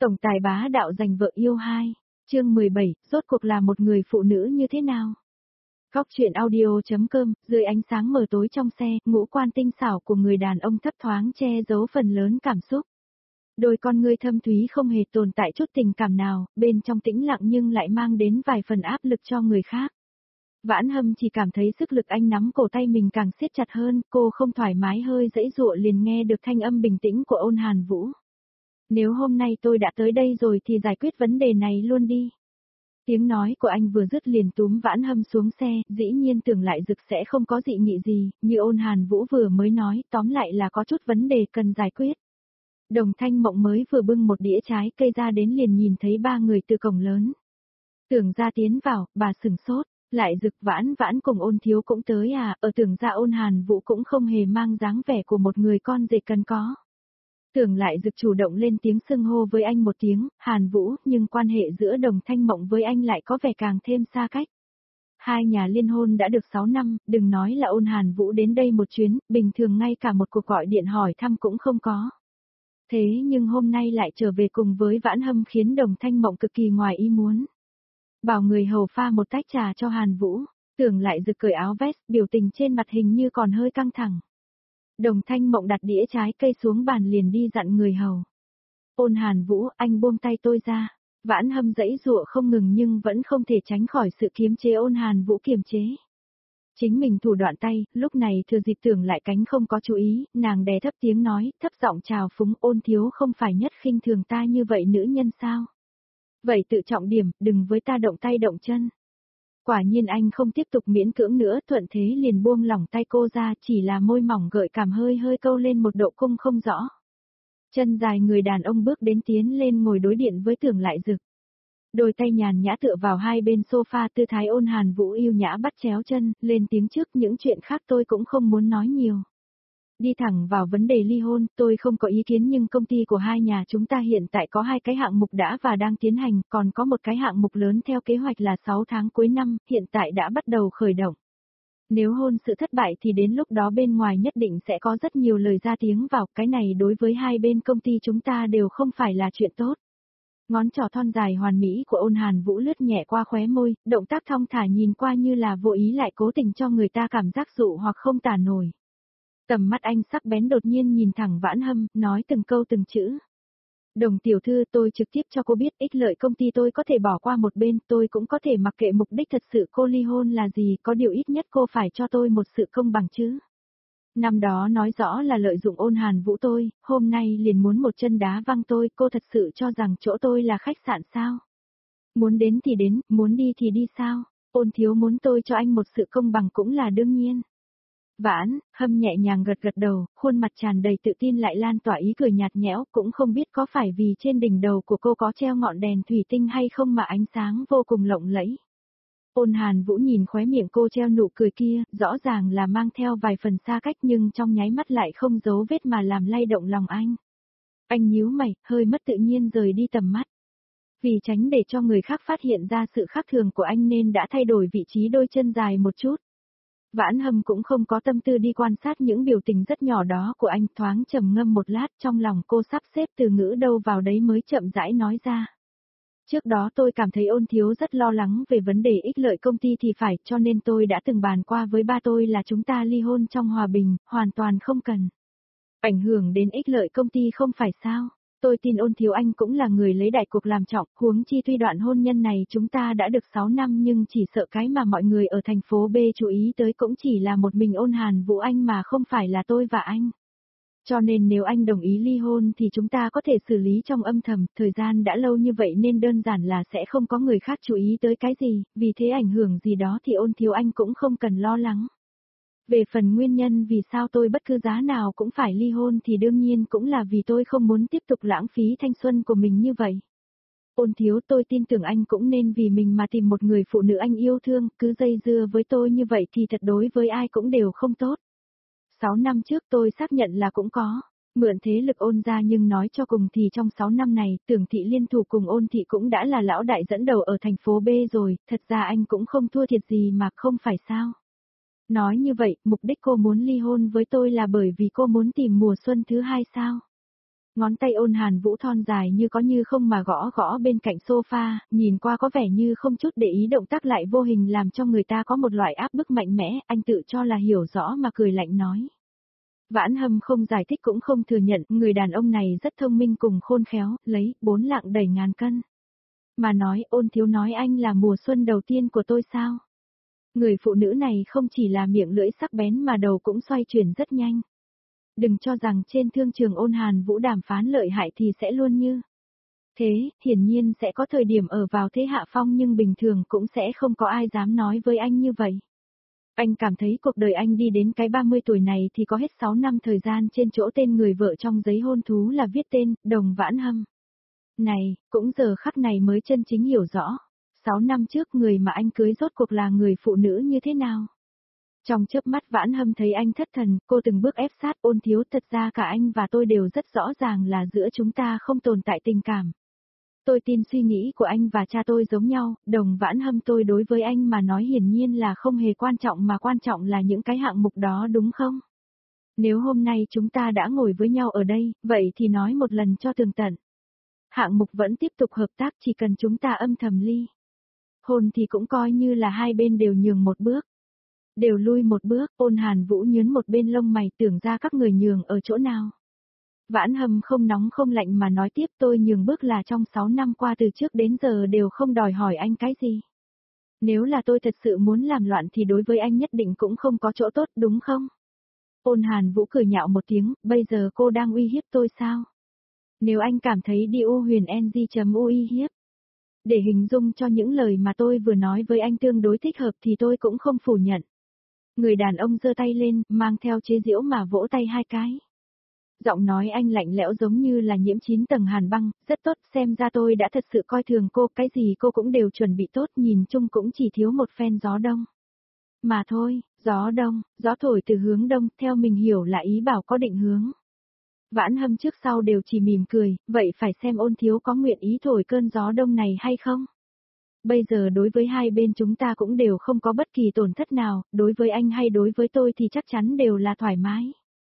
Tổng tài bá đạo giành vợ yêu 2, chương 17, rốt cuộc là một người phụ nữ như thế nào? Góc truyện audio.com, dưới ánh sáng mờ tối trong xe, ngũ quan tinh xảo của người đàn ông thấp thoáng che giấu phần lớn cảm xúc. Đôi con ngươi thâm thúy không hề tồn tại chút tình cảm nào, bên trong tĩnh lặng nhưng lại mang đến vài phần áp lực cho người khác. Vãn Hâm chỉ cảm thấy sức lực anh nắm cổ tay mình càng siết chặt hơn, cô không thoải mái hơi giãy giụa liền nghe được thanh âm bình tĩnh của Ôn Hàn Vũ. Nếu hôm nay tôi đã tới đây rồi thì giải quyết vấn đề này luôn đi. Tiếng nói của anh vừa dứt liền túm Vãn Hâm xuống xe, dĩ nhiên Tưởng Lại Dực sẽ không có dị nghị gì, như Ôn Hàn Vũ vừa mới nói, tóm lại là có chút vấn đề cần giải quyết. Đồng Thanh Mộng mới vừa bưng một đĩa trái cây ra đến liền nhìn thấy ba người từ cổng lớn. Tưởng gia tiến vào, bà sửng sốt, Lại Dực Vãn Vãn cùng Ôn Thiếu cũng tới à, ở Tưởng gia Ôn Hàn Vũ cũng không hề mang dáng vẻ của một người con rể cần có. Tưởng Lại Dực chủ động lên tiếng xưng hô với anh một tiếng, Hàn Vũ, nhưng quan hệ giữa Đồng Thanh Mộng với anh lại có vẻ càng thêm xa cách. Hai nhà liên hôn đã được 6 năm, đừng nói là Ôn Hàn Vũ đến đây một chuyến, bình thường ngay cả một cuộc gọi điện hỏi thăm cũng không có. Thế nhưng hôm nay lại trở về cùng với Vãn Hâm khiến Đồng Thanh Mộng cực kỳ ngoài ý muốn. Bảo người hầu pha một tách trà cho Hàn Vũ, Tưởng Lại Dực cởi áo vest, biểu tình trên mặt hình như còn hơi căng thẳng. Đồng Thanh Mộng đặt đĩa trái cây xuống bàn liền đi dặn người hầu. Ôn Hàn Vũ, anh buông tay tôi ra. Vãn Hâm giãy giụa không ngừng nhưng vẫn không thể tránh khỏi sự kiềm chế Ôn Hàn Vũ kiềm chế. Chính mình thủ đoạn tay, lúc này thừa dịp Tưởng Lại Cánh không có chú ý, nàng đè thấp tiếng nói, thấp giọng chào phúng, Ôn thiếu không phải nhất khinh thường ta như vậy nữ nhân sao? Vậy tự trọng điểm, đừng với ta động tay động chân. Quả nhiên anh không tiếp tục miễn cưỡng nữa, thuận thế liền buông lỏng tay cô ra, chỉ là môi mỏng gợi cảm hơi hơi câu lên một độ cung không rõ. Chân dài người đàn ông bước đến tiến lên ngồi đối điện với Tưởng Lại Dực. Đôi tay nhàn nhã tựa vào hai bên sofa, tư thái Ôn Hàn Vũ yêu nhã bắt chéo chân, lên tiếng trước, những chuyện khác tôi cũng không muốn nói nhiều. Đi thẳng vào vấn đề ly hôn, tôi không có ý kiến nhưng công ty của hai nhà chúng ta hiện tại có 2 cái hạng mục đã và đang tiến hành, còn có một cái hạng mục lớn theo kế hoạch là 6 tháng cuối năm, hiện tại đã bắt đầu khởi động. Nếu hôn sự thất bại thì đến lúc đó bên ngoài nhất định sẽ có rất nhiều lời ra tiếng vào, cái này đối với hai bên công ty chúng ta đều không phải là chuyện tốt. Ngón trỏ thon dài hoàn mỹ của Ôn Hàn Vũ lướt nhẹ qua khóe môi, động tác thong thả nhìn qua như là vô ý lại cố tình cho người ta cảm giác dụ hoặc không tả nổi. Tầm mắt anh sắc bén đột nhiên nhìn thẳng Vãn Hâm, nói từng câu từng chữ. Đồng tiểu thư, tôi trực tiếp cho cô biết ích lợi công ty tôi có thể bỏ qua một bên, tôi cũng có thể mặc kệ mục đích thật sự cô ly hôn là gì, có điều ít nhất cô phải cho tôi một sự công bằng chứ. Năm đó nói rõ là lợi dụng Ôn Hàn Vũ tôi, hôm nay liền muốn một chân đá văng tôi, cô thật sự cho rằng chỗ tôi là khách sạn sao? Muốn đến thì đến, muốn đi thì đi sao? Ôn thiếu muốn tôi cho anh một sự công bằng cũng là đương nhiên. Vãn Hâm nhẹ nhàng gật gật đầu, khuôn mặt tràn đầy tự tin lại lan tỏa ý cười nhạt nhẽo, cũng không biết có phải vì trên đỉnh đầu của cô có treo ngọn đèn thủy tinh hay không mà ánh sáng vô cùng lộng lẫy. Ôn Hàn Vũ nhìn khóe miệng cô treo nụ cười kia, rõ ràng là mang theo vài phần xa cách nhưng trong nháy mắt lại không giấu vết mà làm lay động lòng anh. Anh nhíu mày, hơi mất tự nhiên rời đi tầm mắt. Vì tránh để cho người khác phát hiện ra sự khác thường của anh nên đã thay đổi vị trí đôi chân dài một chút. Vãn Hâm cũng không có tâm tư đi quan sát những biểu tình rất nhỏ đó của anh, thoáng trầm ngâm một lát, trong lòng cô sắp xếp từ ngữ đâu vào đấy mới chậm rãi nói ra. Trước đó tôi cảm thấy Ôn thiếu rất lo lắng về vấn đề ích lợi công ty thì phải, cho nên tôi đã từng bàn qua với ba tôi là chúng ta ly hôn trong hòa bình, hoàn toàn không cần ảnh hưởng đến ích lợi công ty không phải sao. Tôi tin Ôn thiếu anh cũng là người lấy đại cuộc làm trọng, huống chi tuy đoạn hôn nhân này chúng ta đã được 6 năm nhưng chỉ sợ cái mà mọi người ở thành phố B chú ý tới cũng chỉ là một mình Ôn Hàn Vũ anh mà không phải là tôi và anh. Cho nên nếu anh đồng ý ly hôn thì chúng ta có thể xử lý trong âm thầm, thời gian đã lâu như vậy nên đơn giản là sẽ không có người khác chú ý tới cái gì, vì thế ảnh hưởng gì đó thì Ôn thiếu anh cũng không cần lo lắng. Về phần nguyên nhân vì sao tôi bất cứ giá nào cũng phải ly hôn thì đương nhiên cũng là vì tôi không muốn tiếp tục lãng phí thanh xuân của mình như vậy. Ôn thiếu, tôi tin tưởng anh cũng nên vì mình mà tìm một người phụ nữ anh yêu thương, cứ dây dưa với tôi như vậy thì thật đối với ai cũng đều không tốt. 6 năm trước tôi xác nhận là cũng có mượn thế lực Ôn ra nhưng nói cho cùng thì trong 6 năm này, Tưởng thị liên thủ cùng Ôn thị cũng đã là lão đại dẫn đầu ở thành phố B rồi, thật ra anh cũng không thua thiệt gì mà không phải sao. Nói như vậy, mục đích cô muốn ly hôn với tôi là bởi vì cô muốn tìm mùa xuân thứ hai sao? Ngón tay Ôn Hàn Vũ thon dài như có như không mà gõ gõ bên cạnh sofa, nhìn qua có vẻ như không chút để ý, động tác lại vô hình làm cho người ta có một loại áp bức mạnh mẽ, anh tự cho là hiểu rõ mà cười lạnh nói. Vãn Hâm không giải thích cũng không thừa nhận, người đàn ông này rất thông minh cùng khôn khéo, lấy 4 lạng đẩy ngàn cân. Mà nói, Ôn thiếu nói anh là mùa xuân đầu tiên của tôi sao? Người phụ nữ này không chỉ là miệng lưỡi sắc bén mà đầu cũng xoay chuyển rất nhanh. Đừng cho rằng trên thương trường Ôn Hàn Vũ đàm phán lợi hại thì sẽ luôn như thế, hiển nhiên sẽ có thời điểm ở vào thế hạ phong, nhưng bình thường cũng sẽ không có ai dám nói với anh như vậy. Anh cảm thấy cuộc đời anh đi đến cái 30 tuổi này thì có hết 6 năm thời gian trên chỗ tên người vợ trong giấy hôn thú là viết tên, Đồng Vãn Hâm. Này, cũng giờ khắc này mới chân chính hiểu rõ, 6 năm trước người mà anh cưới rốt cuộc là người phụ nữ như thế nào. Trong chớp mắt Vãn Hâm thấy anh thất thần, cô từng bước ép sát. Ôn thiếu, thật ra cả anh và tôi đều rất rõ ràng là giữa chúng ta không tồn tại tình cảm. Tôi tin suy nghĩ của anh và cha tôi giống nhau, Đồng Vãn Hâm, tôi đối với anh mà nói hiển nhiên là không hề quan trọng, mà quan trọng là những cái hạng mục đó, đúng không? Nếu hôm nay chúng ta đã ngồi với nhau ở đây, vậy thì nói một lần cho tường tận. Hạng mục vẫn tiếp tục hợp tác, chỉ cần chúng ta âm thầm ly hôn thì cũng coi như là hai bên đều nhường một bước. Đều lui một bước. Ôn Hàn Vũ nhướng một bên lông mày, tưởng ra các người nhường ở chỗ nào. Vãn Hâm không nóng không lạnh mà nói tiếp, tôi nhường bước là trong 6 năm qua từ trước đến giờ đều không đòi hỏi anh cái gì. Nếu là tôi thật sự muốn làm loạn thì đối với anh nhất định cũng không có chỗ tốt, đúng không? Ôn Hàn Vũ cười nhạo một tiếng, bây giờ cô đang uy hiếp tôi sao? Nếu anh cảm thấy đi u huyền ng.u uy hiếp, để hình dung cho những lời mà tôi vừa nói với anh tương đối thích hợp thì tôi cũng không phủ nhận. Người đàn ông giơ tay lên, mang theo chế giễu mà vỗ tay hai cái. Giọng nói anh lạnh lẽo giống như là nhiễm 9 tầng hàn băng, rất tốt, xem ra tôi đã thật sự coi thường cô, cái gì cô cũng đều chuẩn bị tốt, nhìn chung cũng chỉ thiếu một phen gió đông. Mà thôi, gió đông, gió thổi từ hướng đông, theo mình hiểu là ý bảo có định hướng. Vãn Hâm trước sau đều chỉ mỉm cười, vậy phải xem Ôn thiếu có nguyện ý thổi cơn gió đông này hay không? Bây giờ đối với hai bên chúng ta cũng đều không có bất kỳ tổn thất nào, đối với anh hay đối với tôi thì chắc chắn đều là thoải mái.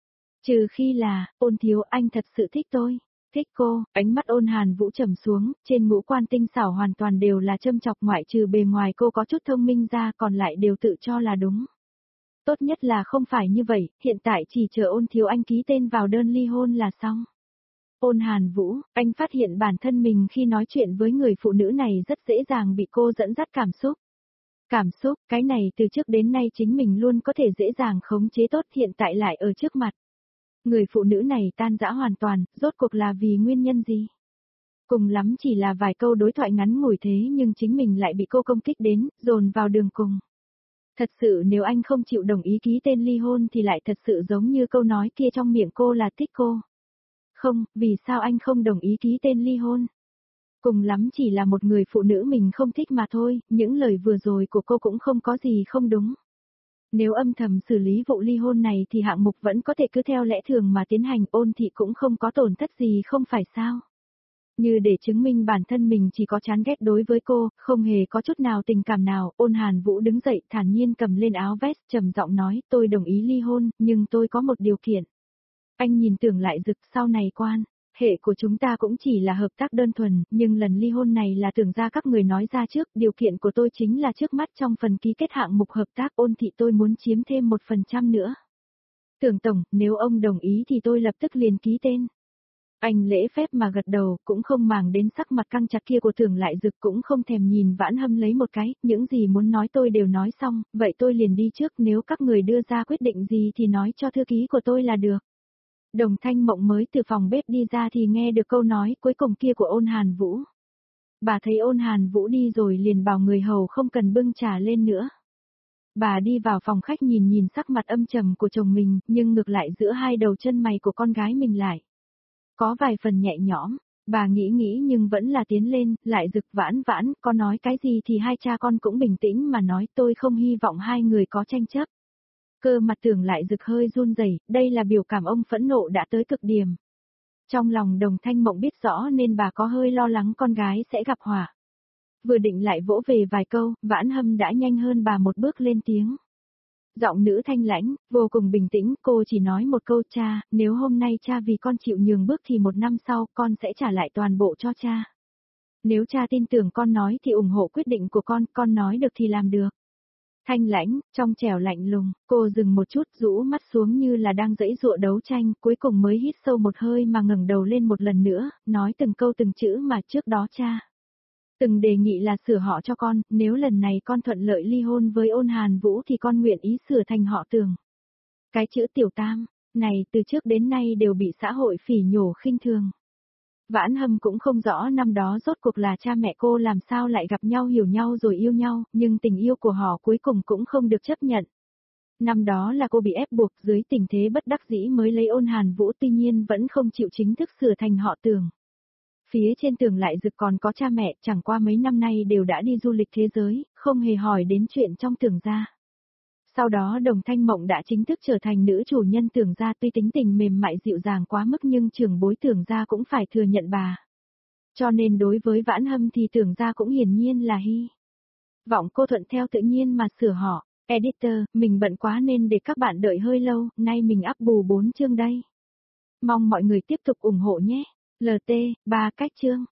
Trừ khi là, Ôn thiếu, anh thật sự thích tôi, thích cô. Ánh mắt Ôn Hàn Vũ trầm xuống, trên ngũ quan tinh xảo hoàn toàn đều là châm chọc, ngoại trừ bề ngoài cô có chút thông minh ra còn lại đều tự cho là đúng. Tốt nhất là không phải như vậy, hiện tại chỉ chờ Ôn thiếu anh ký tên vào đơn ly hôn là xong. Ôn Hàn Vũ, anh phát hiện bản thân mình khi nói chuyện với người phụ nữ này rất dễ dàng bị cô dẫn dắt cảm xúc. Cảm xúc, cái này từ trước đến nay chính mình luôn có thể dễ dàng khống chế tốt, hiện tại lại ở trước mặt. Người phụ nữ này tan rã hoàn toàn, rốt cuộc là vì nguyên nhân gì? Cùng lắm chỉ là vài câu đối thoại ngắn ngủi thế nhưng chính mình lại bị cô công kích đến, dồn vào đường cùng. Thật sự nếu anh không chịu đồng ý ký tên ly hôn thì lại thật sự giống như câu nói kia trong miệng cô là thích cô. Không, vì sao anh không đồng ý ký tên ly hôn? Cùng lắm chỉ là một người phụ nữ mình không thích mà thôi, những lời vừa rồi của cô cũng không có gì không đúng. Nếu âm thầm xử lý vụ ly hôn này thì hạng mục vẫn có thể cứ theo lẽ thường mà tiến hành, Ôn thị cũng không có tổn thất gì không phải sao? Như để chứng minh bản thân mình chỉ có chán ghét đối với cô, không hề có chút nào tình cảm nào, Ôn Hàn Vũ đứng dậy thản nhiên cầm lên áo vest trầm giọng nói, tôi đồng ý ly hôn, nhưng tôi có một điều kiện. Anh nhìn Tưởng Lại Dực, sau này quan hệ của chúng ta cũng chỉ là hợp tác đơn thuần, nhưng lần ly hôn này là Tưởng ra các người nói ra trước, điều kiện của tôi chính là trước mắt trong phần ký kết hạng mục hợp tác Ôn thị tôi muốn chiếm thêm 1% nữa. Tưởng tổng, nếu ông đồng ý thì tôi lập tức liền ký tên. Anh lễ phép mà gật đầu, cũng không màng đến sắc mặt căng chặt kia của Tưởng Lại Dực, cũng không thèm nhìn Vãn Hâm lấy một cái, những gì muốn nói tôi đều nói xong, vậy tôi liền đi trước, nếu các người đưa ra quyết định gì thì nói cho thư ký của tôi là được. Đồng Thanh Mộng mới từ phòng bếp đi ra thì nghe được câu nói cuối cùng kia của Ôn Hàn Vũ. Bà thấy Ôn Hàn Vũ đi rồi liền bảo người hầu không cần bưng trà lên nữa. Bà đi vào phòng khách nhìn nhìn sắc mặt âm trầm của chồng mình, nhưng ngược lại giữa hai đầu chân mày của con gái mình lại có vài phần nhẹ nhõm. Bà nghĩ nhưng vẫn là tiến lên, Lại Dực, Vãn Vãn, con nói cái gì thì hai cha con cũng bình tĩnh mà nói, tôi không hy vọng hai người có tranh chấp. Cơ mặt Tưởng Lại Dực hơi run rẩy, đây là biểu cảm ông phẫn nộ đã tới cực điểm. Trong lòng Đồng Thanh Mộng biết rõ nên bà có hơi lo lắng con gái sẽ gặp họa. Vừa định lại vỗ về vài câu, Vãn Hâm đã nhanh hơn bà một bước lên tiếng. Giọng nữ thanh lãnh, vô cùng bình tĩnh, cô chỉ nói một câu cha, nếu hôm nay cha vì con chịu nhường bước thì 1 năm sau con sẽ trả lại toàn bộ cho cha. Nếu cha tin tưởng con nói thì ủng hộ quyết định của con nói được thì làm được. Thanh lãnh, trong trẻo lạnh lùng, cô dừng một chút rũ mắt xuống như là đang giãy giụa đấu tranh, cuối cùng mới hít sâu một hơi mà ngẩng đầu lên một lần nữa, nói từng câu từng chữ mà trước đó cha từng đề nghị là sửa họ cho con, nếu lần này con thuận lợi ly hôn với Ôn Hàn Vũ thì con nguyện ý sửa thành họ Tường. Cái chữ Tiểu Tam này từ trước đến nay đều bị xã hội phỉ nhổ khinh thường. Vãn Hâm cũng không rõ năm đó rốt cuộc là cha mẹ cô làm sao lại gặp nhau hiểu nhau rồi yêu nhau, nhưng tình yêu của họ cuối cùng cũng không được chấp nhận. Năm đó là cô bị ép buộc dưới tình thế bất đắc dĩ mới lấy Ôn Hàn Vũ, tuy nhiên vẫn không chịu chính thức sửa thành họ Tường. Phía trên tường lại rực còn có cha mẹ, chẳng qua mấy năm nay đều đã đi du lịch thế giới, không hề hỏi đến chuyện trong Tường gia. Sau đó Đồng Thanh Mộng đã chính thức trở thành nữ chủ nhân Tường gia, tuy tính tình mềm mại dịu dàng quá mức nhưng trưởng bối Tường gia cũng phải thừa nhận bà. Cho nên đối với Vãn Hâm thì Tường gia cũng hiển nhiên là hy vọng cô thuận theo tự nhiên mà sửa họ. Editor, mình bận quá nên để các bạn đợi hơi lâu, nay mình up bù 4 chương đây. Mong mọi người tiếp tục ủng hộ nhé. LT, 3 cách chương.